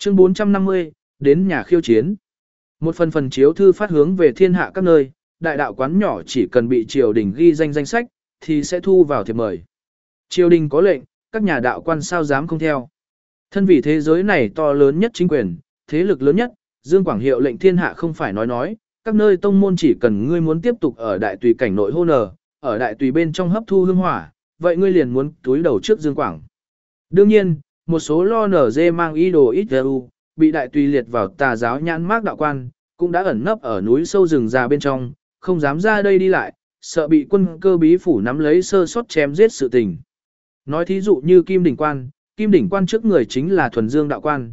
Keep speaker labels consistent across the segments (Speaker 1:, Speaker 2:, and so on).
Speaker 1: Chương 450, đến nhà khiêu chiến. Một phần chiếu thư phát hướng về thiên hạ các nơi, đại đạo quán nhỏ chỉ cần bị triều đình ghi danh sách, thì sẽ thu vào thiệp mời. Triều đình có lệnh, các nhà đạo quan sao dám không theo. Thân vì thế giới này to lớn nhất chính quyền, thế lực lớn nhất, Dương Quảng hiệu lệnh thiên hạ không phải nói, các nơi tông môn chỉ cần ngươi muốn tiếp tục ở đại tùy cảnh nội hô nở, ở đại tùy bên trong hấp thu hương hỏa, vậy ngươi liền muốn túi đầu trước Dương Quảng. Đương nhiên, một số lo nở dê mang ý đồ ít bị đại tùy liệt vào tà giáo nhãn mác đạo quan, cũng đã ẩn nấp ở núi sâu rừng già bên trong, không dám ra đây đi lại, sợ bị quân cơ bí phủ nắm lấy sơ sót chém giết sự tình. Nói thí dụ như Kim Đỉnh Quan trước người chính là Thuần Dương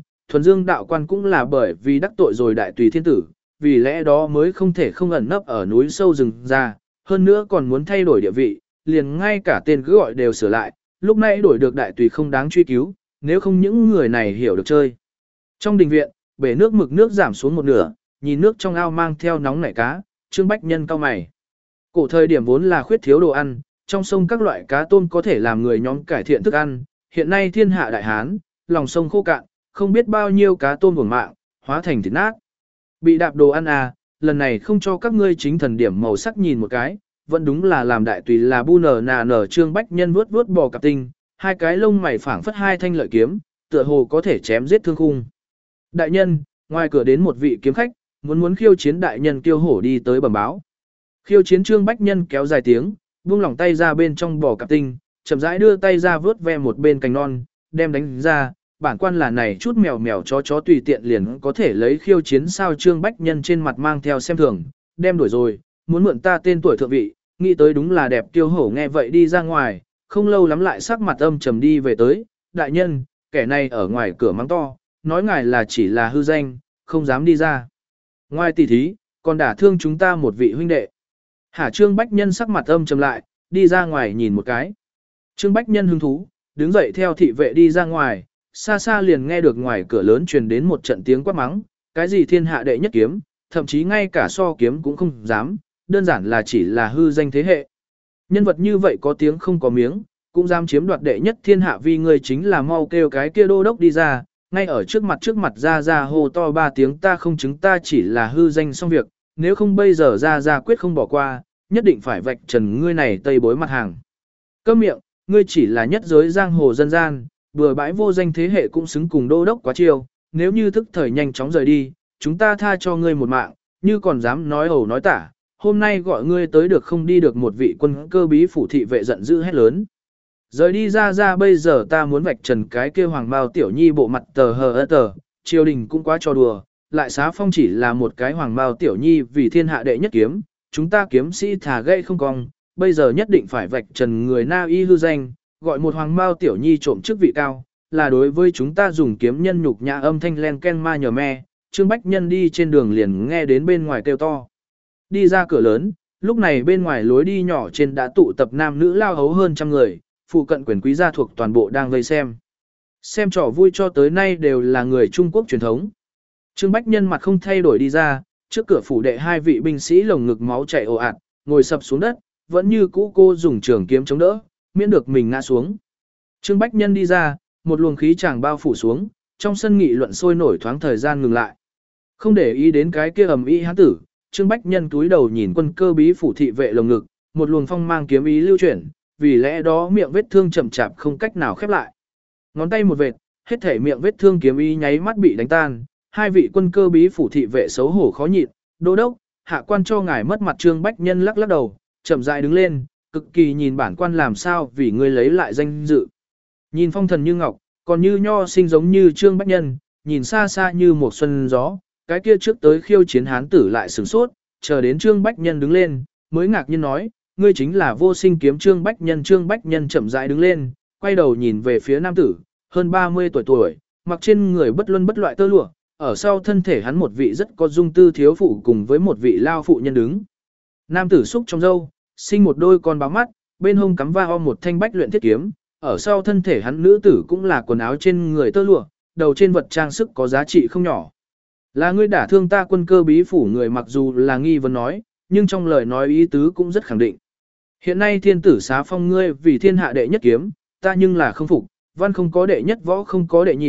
Speaker 1: đạo quan cũng là bởi vì đắc tội rồi đại tùy thiên tử, vì lẽ đó mới không thể không ẩn nấp ở núi sâu rừng già, hơn nữa còn muốn thay đổi địa vị, liền ngay cả tên cứ gọi đều sửa lại, lúc nãy đổi được đại tùy không đáng truy cứu, nếu không những người này hiểu được chơi. Trong đình viện, bể nước mực nước giảm xuống một nửa, nhìn nước trong ao mang theo nóng nảy cá, Trương Bách Nhân cau mày. Cổ thời điểm vốn là khuyết thiếu đồ ăn, trong sông các loại cá tôm có thể làm người nhóm cải thiện thức ăn, hiện nay thiên hạ đại hán, lòng sông khô cạn, không biết bao nhiêu cá tôm hưởng mạng, hóa thành thịt nát. Bị đạp đồ ăn à, lần này không cho các ngươi chính thần điểm màu sắc nhìn một cái, vẫn đúng là làm đại tùy là bu nở Trương Bách Nhân vuốt bò cặp tinh, hai cái lông mày phảng phất hai thanh lợi kiếm, tựa hồ có thể chém giết thương khung. Đại nhân, ngoài cửa đến một vị kiếm khách, muốn khiêu chiến đại nhân kiêu hổ đi tới bẩm báo. Khiêu chiến Trương Bách Nhân kéo dài tiếng, buông lỏng tay ra bên trong bò cặp tinh, chậm rãi đưa tay ra vớt ve một bên cành non, đem đánh ra, bản quan là này chút mèo chó tùy tiện liền có thể lấy khiêu chiến sao. Trương Bách Nhân trên mặt mang theo xem thường, đem đuổi rồi, muốn mượn ta tên tuổi thượng vị, nghĩ tới đúng là đẹp kiêu hổ nghe vậy đi ra ngoài, không lâu lắm lại sắc mặt âm trầm đi về tới, đại nhân, kẻ này ở ngoài cửa mắng to, nói ngài là chỉ là hư danh, không dám đi ra. Ngoài tỷ thí, còn đả thương chúng ta một vị huynh đệ. Hả? Trương Bách Nhân sắc mặt âm trầm lại, đi ra ngoài nhìn một cái. Trương Bách Nhân hứng thú, đứng dậy theo thị vệ đi ra ngoài, xa xa liền nghe được ngoài cửa lớn truyền đến một trận tiếng quát mắng, cái gì thiên hạ đệ nhất kiếm, thậm chí ngay cả so kiếm cũng không dám, đơn giản là chỉ là hư danh thế hệ. Nhân vật như vậy có tiếng không có miếng, cũng dám chiếm đoạt đệ nhất thiên hạ, vì người chính là mau kêu cái kia đô đốc đi ra, ngay ở trước mặt ra hô to ba tiếng, ta không chứng, ta chỉ là hư danh xong việc, nếu không bây giờ ra quyết không bỏ qua, nhất định phải vạch trần ngươi này tây bối mặt hàng. Câm miệng, ngươi chỉ là nhất giới giang hồ dân gian, bừa bãi vô danh thế hệ cũng xứng cùng đô đốc quá chiêu, nếu như thức thời nhanh chóng rời đi, chúng ta tha cho ngươi một mạng, như còn dám nói ẩu nói tả, hôm nay gọi ngươi tới được không đi được. Một vị quân cơ bí phủ thị vệ giận dữ hét lớn. Rời đi ra bây giờ ta muốn vạch trần cái kia hoàng bao tiểu nhi bộ mặt tờ, triều đình cũng quá cho đùa, lại xá phong chỉ là một cái hoàng bao tiểu nhi vì thiên hạ đệ nhất kiếm, chúng ta kiếm sĩ thả gây không cong, bây giờ nhất định phải vạch trần người na y hư danh, gọi một hoàng bao tiểu nhi trộm chức vị cao, là đối với chúng ta dùng kiếm nhân nhục nhã. Âm thanh len ken ma nhờ me, Trương Bách Nhân đi trên đường liền nghe đến bên ngoài kêu to. Đi ra cửa lớn, lúc này bên ngoài lối đi nhỏ trên đã tụ tập nam nữ lao hấu hơn trăm người, phụ cận quyền quý gia thuộc toàn bộ đang vây xem. Xem trò vui cho tới nay đều là người Trung Quốc truyền thống. Trương Bách Nhân mặt không thay đổi đi ra, trước cửa phủ đệ hai vị binh sĩ lồng ngực máu chảy ồ ạt, ngồi sập xuống đất, vẫn như cũ cô dùng trường kiếm chống đỡ, miễn được mình ngã xuống. Trương Bách Nhân đi ra, một luồng khí chàng bao phủ xuống, trong sân nghị luận sôi nổi thoáng thời gian ngừng lại. Không để ý đến cái kia ầm ĩ hán tử, Trương Bách Nhân túi đầu nhìn quân cơ bí phủ thị vệ lồng ngực, một luồng phong mang kiếm ý lưu chuyển, vì lẽ đó miệng vết thương chậm chạp không cách nào khép lại. Ngón tay một vệt, hết thể miệng vết thương kiếm ý nháy mắt bị đánh tan, hai vị quân cơ bí phủ thị vệ xấu hổ khó nhịn, đô đốc, hạ quan cho ngài mất mặt. Trương Bách Nhân lắc đầu, chậm rãi đứng lên, cực kỳ nhìn bản quan làm sao vì ngươi lấy lại danh dự. Nhìn phong thần như ngọc, còn như nho sinh giống như Trương Bách Nhân, nhìn xa xa như một xuân gió, cái kia trước tới khiêu chiến hán tử lại sửng sốt, chờ đến Trương Bách Nhân đứng lên, mới ngạc nhiên nói, ngươi chính là Vô Sinh kiếm Trương Bách Nhân. Trương Bách Nhân chậm rãi đứng lên, quay đầu nhìn về phía nam tử, hơn 30 tuổi, mặc trên người bất luân bất loại tơ lụa, ở sau thân thể hắn một vị rất có dung tư thiếu phụ cùng với một vị lao phụ nhân đứng. Nam tử xúc trong râu, sinh một đôi con báo mắt, bên hông cắm va một thanh bách luyện thiết kiếm, ở sau thân thể hắn nữ tử cũng là quần áo trên người tơ lụa, đầu trên vật trang sức có giá trị không nhỏ. Là ngươi đả thương ta quân cơ bí phủ người, mặc dù là nghi vấn nói, nhưng trong lời nói ý tứ cũng rất khẳng định. Hiện nay thiên tử xá phong ngươi vì thiên hạ đệ nhất kiếm, ta nhưng là không phục, văn không có đệ nhất, võ không có đệ nhị,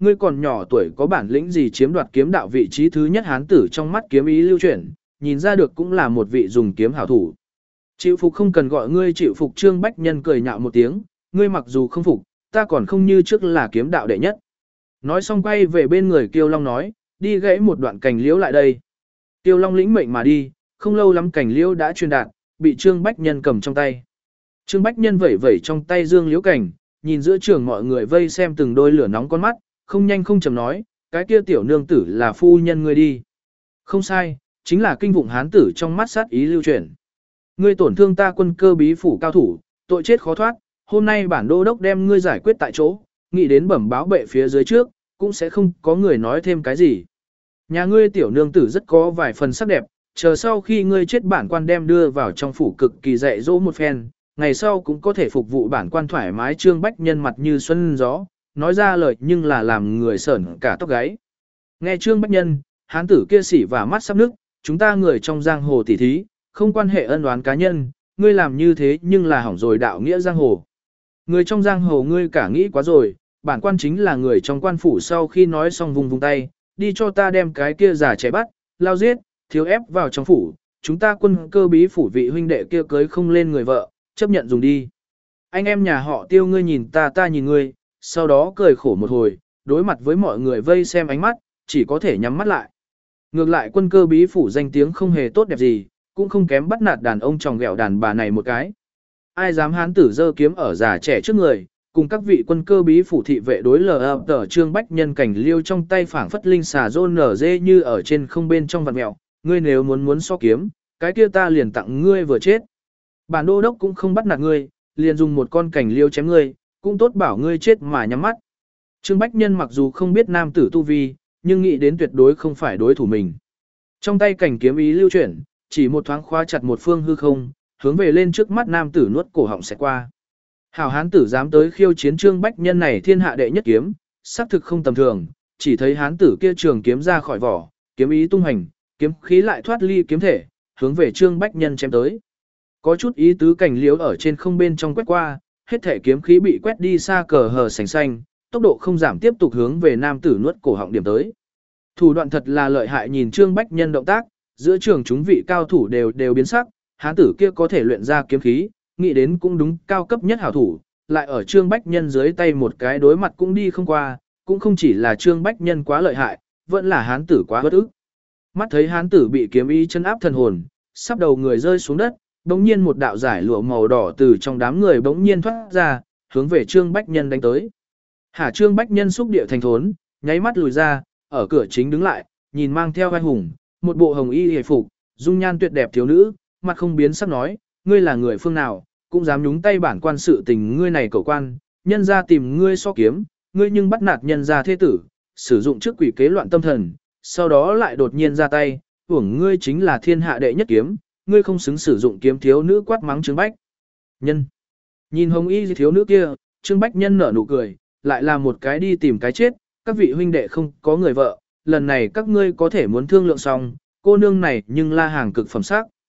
Speaker 1: ngươi còn nhỏ tuổi có bản lĩnh gì chiếm đoạt kiếm đạo vị trí thứ nhất. Hán tử trong mắt kiếm ý lưu chuyển, nhìn ra được cũng là một vị dùng kiếm hảo thủ. Chịu phục không cần gọi ngươi chịu phục. Trương Bách Nhân cười nhạo một tiếng, ngươi mặc dù không phục, ta còn không như trước là kiếm đạo đệ nhất. Nói xong quay về bên người Kiêu Long nói, đi gãy một đoạn cành liễu lại đây. Kiêu Long lĩnh mệnh mà đi, không lâu lắm cành liễu đã truyền đạt, bị Trương Bách Nhân cầm trong tay. Trương Bách Nhân vẩy vẩy trong tay dương liễu cảnh, nhìn giữa trường mọi người vây xem từng đôi lửa nóng con mắt, không nhanh không chậm nói, cái kia tiểu nương tử là phu nhân ngươi đi. Không sai, chính là kinh vụng hán tử trong mắt sát ý lưu chuyển. Ngươi tổn thương ta Quân Cơ Bí phủ cao thủ, tội chết khó thoát, hôm nay bản đô đốc đem ngươi giải quyết tại chỗ, nghĩ đến bẩm báo bệ phía dưới trước, cũng sẽ không có người nói thêm cái gì. Nhà ngươi tiểu nương tử rất có vài phần sắc đẹp, chờ sau khi ngươi chết bản quan đem đưa vào trong phủ cực kỳ dạy dỗ một phen, ngày sau cũng có thể phục vụ bản quan thoải mái. Trương Bách Nhân mặt như xuân gió, nói ra lời nhưng là làm người sởn cả tóc gáy. Nghe Trương Bách Nhân, hán tử kia xỉ và mắt sắp nước, chúng ta người trong giang hồ tỉ thí, không quan hệ ân oán cá nhân, ngươi làm như thế nhưng là hỏng rồi đạo nghĩa giang hồ. Người trong giang hồ ngươi cả nghĩ quá rồi, bản quan chính là người trong quan phủ. Sau khi nói xong vùng tay, đi cho ta đem cái kia giả trẻ bắt, lao giết, thiếu ép vào trong phủ, chúng ta Quân Cơ Bí phủ vị huynh đệ kia cưới không lên người vợ, chấp nhận dùng đi. Anh em nhà họ Tiêu ngươi nhìn ta ta nhìn ngươi, sau đó cười khổ một hồi, đối mặt với mọi người vây xem ánh mắt, chỉ có thể nhắm mắt lại. Ngược lại Quân Cơ Bí phủ danh tiếng không hề tốt đẹp gì, cũng không kém bắt nạt đàn ông tròng ghẹo đàn bà này một cái. Ai dám hán tử giơ kiếm ở già trẻ trước người, cùng các vị Quân Cơ Bí phủ thị vệ đối lờ tờ. Trương Bách Nhân cảnh liêu trong tay phảng phất linh xà rôn nở dê như ở trên không bên trong vạt mẹo, ngươi nếu muốn so kiếm, cái kia ta liền tặng ngươi vừa chết. Bản đô đốc cũng không bắt nạt ngươi, liền dùng một con cảnh liêu chém ngươi, cũng tốt bảo ngươi chết mà nhắm mắt. Trương Bách Nhân mặc dù không biết nam tử tu vi, nhưng nghĩ đến tuyệt đối không phải đối thủ mình. Trong tay cảnh kiếm ý lưu chuyển, chỉ một thoáng khóa chặt một phương hư không, hướng về lên trước mắt nam tử nuốt cổ họng sẽ qua. Hảo hán tử dám tới khiêu chiến Trương Bách Nhân này thiên hạ đệ nhất kiếm, xác thực không tầm thường, chỉ thấy hán tử kia trường kiếm ra khỏi vỏ, kiếm ý tung hành, kiếm khí lại thoát ly kiếm thể, hướng về Trương Bách Nhân chém tới. Có chút ý tứ cảnh liếu ở trên không bên trong quét qua, hết thể kiếm khí bị quét đi xa cờ hờ sành xanh, tốc độ không giảm tiếp tục hướng về nam tử nuốt cổ họng điểm tới. Thủ đoạn thật là lợi hại. Nhìn Trương Bách Nhân động tác, giữa trường chúng vị cao thủ đều biến sắc, hán tử kia có thể luyện ra kiếm khí, nghĩ đến cũng đúng cao cấp nhất hảo thủ, lại ở Trương Bách Nhân dưới tay một cái đối mặt cũng đi không qua, cũng không chỉ là Trương Bách Nhân quá lợi hại, vẫn là hán tử quá bất ức. Mắt thấy hán tử bị kiếm ý chân áp thần hồn, sắp đầu người rơi xuống đất, bỗng nhiên một đạo giải lụa màu đỏ từ trong đám người bỗng nhiên thoát ra, hướng về Trương Bách Nhân đánh tới. Trương Bách Nhân xúc địa thành thốn, nháy mắt lùi ra, ở cửa chính đứng lại, nhìn mang theo vai hùng, một bộ hồng y hề phục, dung nhan tuyệt đẹp thiếu nữ, mặt không biến sắc nói, ngươi là người phương nào, cũng dám nhúng tay bản quan sự tình. Ngươi này cầu quan, nhân ra tìm ngươi so kiếm, ngươi nhưng bắt nạt nhân ra thế tử, sử dụng trước quỷ kế loạn tâm thần, sau đó lại đột nhiên ra tay, hưởng ngươi chính là thiên hạ đệ nhất kiếm, ngươi không xứng sử dụng kiếm. Thiếu nữ quát mắng Trương Bách Nhân. Nhìn hồng y thiếu nữ kia, Trương Bách Nhân nở nụ cười, lại là một cái đi tìm cái chết, các vị huynh đệ không có người vợ, lần này các ngươi có thể muốn thương lượng xong, cô nương này nhưng la hàng cực phẩm sắc,